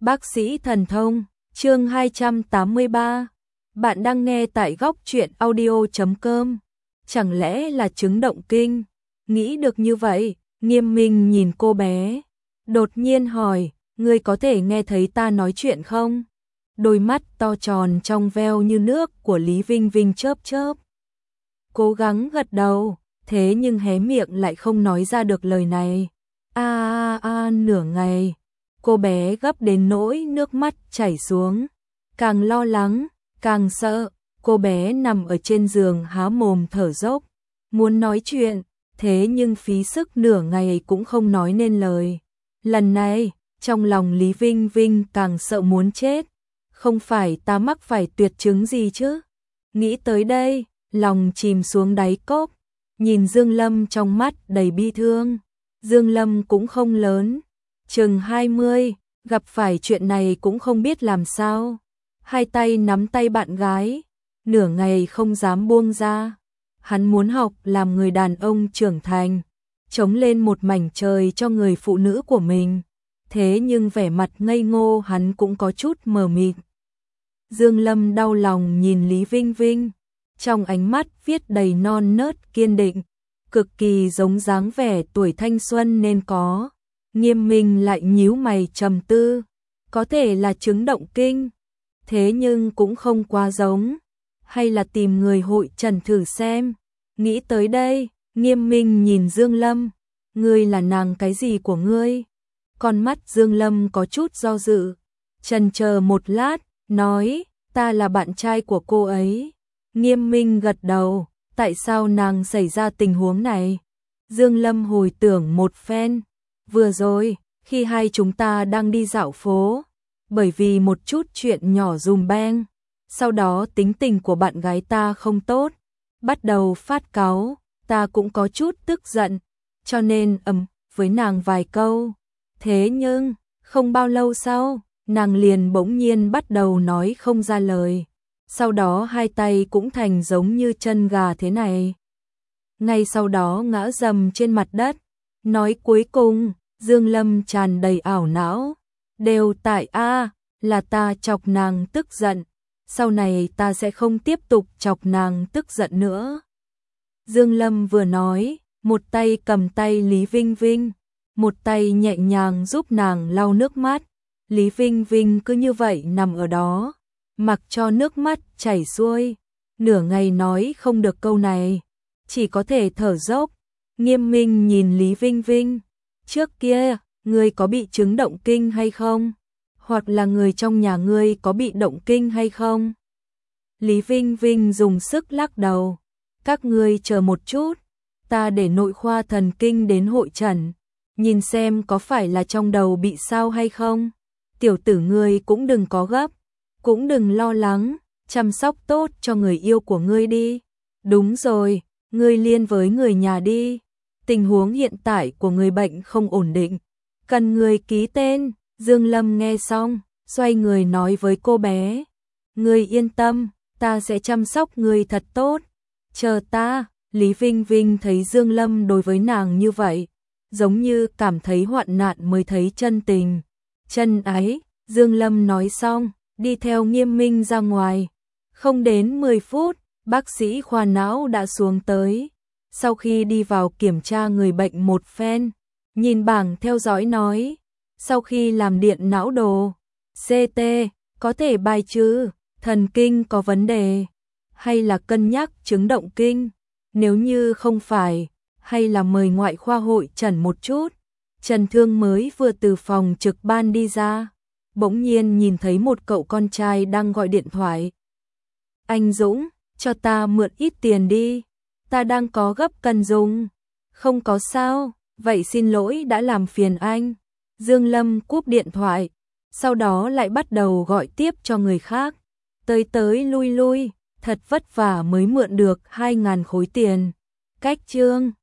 Bác sĩ thần thông, chương 283. Bạn đang nghe tại góc truyện audio.com. Chẳng lẽ là chứng động kinh? Nghĩ được như vậy, Nghiêm Minh nhìn cô bé, đột nhiên hỏi, ngươi có thể nghe thấy ta nói chuyện không? Đôi mắt to tròn trong veo như nước của Lý Vinh Vinh chớp chớp. Cố gắng gật đầu, thế nhưng hé miệng lại không nói ra được lời này. Nửa ngày, cô bé gấp đến nỗi nước mắt chảy xuống. Càng lo lắng, càng sợ, cô bé nằm ở trên giường há mồm thở dốc, muốn nói chuyện, thế nhưng phí sức nửa ngày cũng không nói nên lời. Lần này, trong lòng Lý Vinh Vinh càng sợ muốn chết. Không phải ta mắc phải tuyệt chứng gì chứ? Nghĩ tới đây, lòng chìm xuống đáy cốc, nhìn Dương Lâm trong mắt đầy bi thương. Dương Lâm cũng không lớn, chừng 20, gặp phải chuyện này cũng không biết làm sao. Hai tay nắm tay bạn gái, nửa ngày không dám buông ra. Hắn muốn học làm người đàn ông trưởng thành, chống lên một mảnh trời cho người phụ nữ của mình. Thế nhưng vẻ mặt ngây ngô hắn cũng có chút mờ mịt. Dương Lâm đau lòng nhìn Lý Vinh Vinh, trong ánh mắt viết đầy non nớt kiên định, cực kỳ giống dáng vẻ tuổi thanh xuân nên có. Nghiêm Minh lại nhíu mày trầm tư, có thể là chứng động kinh, thế nhưng cũng không quá giống, hay là tìm người hội trần thử xem. Nghĩ tới đây, Nghiêm Minh nhìn Dương Lâm, ngươi là nàng cái gì của ngươi? Con mắt Dương Lâm có chút do dự, chần chờ một lát, nói, ta là bạn trai của cô ấy. Nghiêm Minh gật đầu, tại sao nàng xảy ra tình huống này? Dương Lâm hồi tưởng một phen, vừa rồi, khi hai chúng ta đang đi dạo phố, bởi vì một chút chuyện nhỏ dùm beng, sau đó tính tình của bạn gái ta không tốt, bắt đầu phát cáu, ta cũng có chút tức giận, cho nên với nàng vài câu. Thế nhưng, không bao lâu sau, nàng liền bỗng nhiên bắt đầu nói không ra lời. Sau đó hai tay cũng thành giống như chân gà thế này. Ngay sau đó ngã rầm trên mặt đất. Nói cuối cùng, Dương Lâm tràn đầy ảo não. Đều tại là ta chọc nàng tức giận. Sau này ta sẽ không tiếp tục chọc nàng tức giận nữa. Dương Lâm vừa nói, một tay cầm tay Lý Vinh Vinh, một tay nhẹ nhàng giúp nàng lau nước mắt. Lý Vinh Vinh cứ như vậy nằm ở đó, mặc cho nước mắt chảy xuôi, nửa ngày nói không được câu này, chỉ có thể thở dốc. Nghiêm Minh nhìn Lý Vinh Vinh, trước kia, ngươi có bị chứng động kinh hay không? Hoặc là người trong nhà ngươi có bị động kinh hay không? Lý Vinh Vinh dùng sức lắc đầu, các ngươi chờ một chút, ta để nội khoa thần kinh đến hội trần, nhìn xem có phải là trong đầu bị sao hay không. Tiểu tử ngươi cũng đừng có gấp, cũng đừng lo lắng, chăm sóc tốt cho người yêu của ngươi đi. Đúng rồi, ngươi liên với người nhà đi. Tình huống hiện tại của người bệnh không ổn định, cần người ký tên. Dương Lâm nghe xong, xoay người nói với cô bé, ngươi yên tâm, ta sẽ chăm sóc ngươi thật tốt. Chờ ta. Lý Vinh Vinh thấy Dương Lâm đối với nàng như vậy, giống như cảm thấy hoạn nạn mới thấy chân tình, chân ái. Dương Lâm nói xong, đi theo Nghiêm Minh ra ngoài. Không đến 10 phút, bác sĩ khoa não đã xuống tới. Sau khi đi vào kiểm tra người bệnh một phen, nhìn bảng theo dõi nói, sau khi làm điện não đồ, CT, có thể bài trừ, thần kinh có vấn đề, hay là cân nhắc chứng động kinh. Nếu như không phải, hay là mời ngoại khoa hội trần một chút. Trần Thương mới vừa từ phòng trực ban đi ra, bỗng nhiên nhìn thấy một cậu con trai đang gọi điện thoại. Anh Dũng, cho ta mượn ít tiền đi, ta đang có gấp cần dùng. Không có sao, vậy xin lỗi đã làm phiền anh. Dương Lâm cúp điện thoại, sau đó lại bắt đầu gọi tiếp cho người khác. Tới tới lui lui, thật vất vả mới mượn được 2.000 khối tiền. Cách chương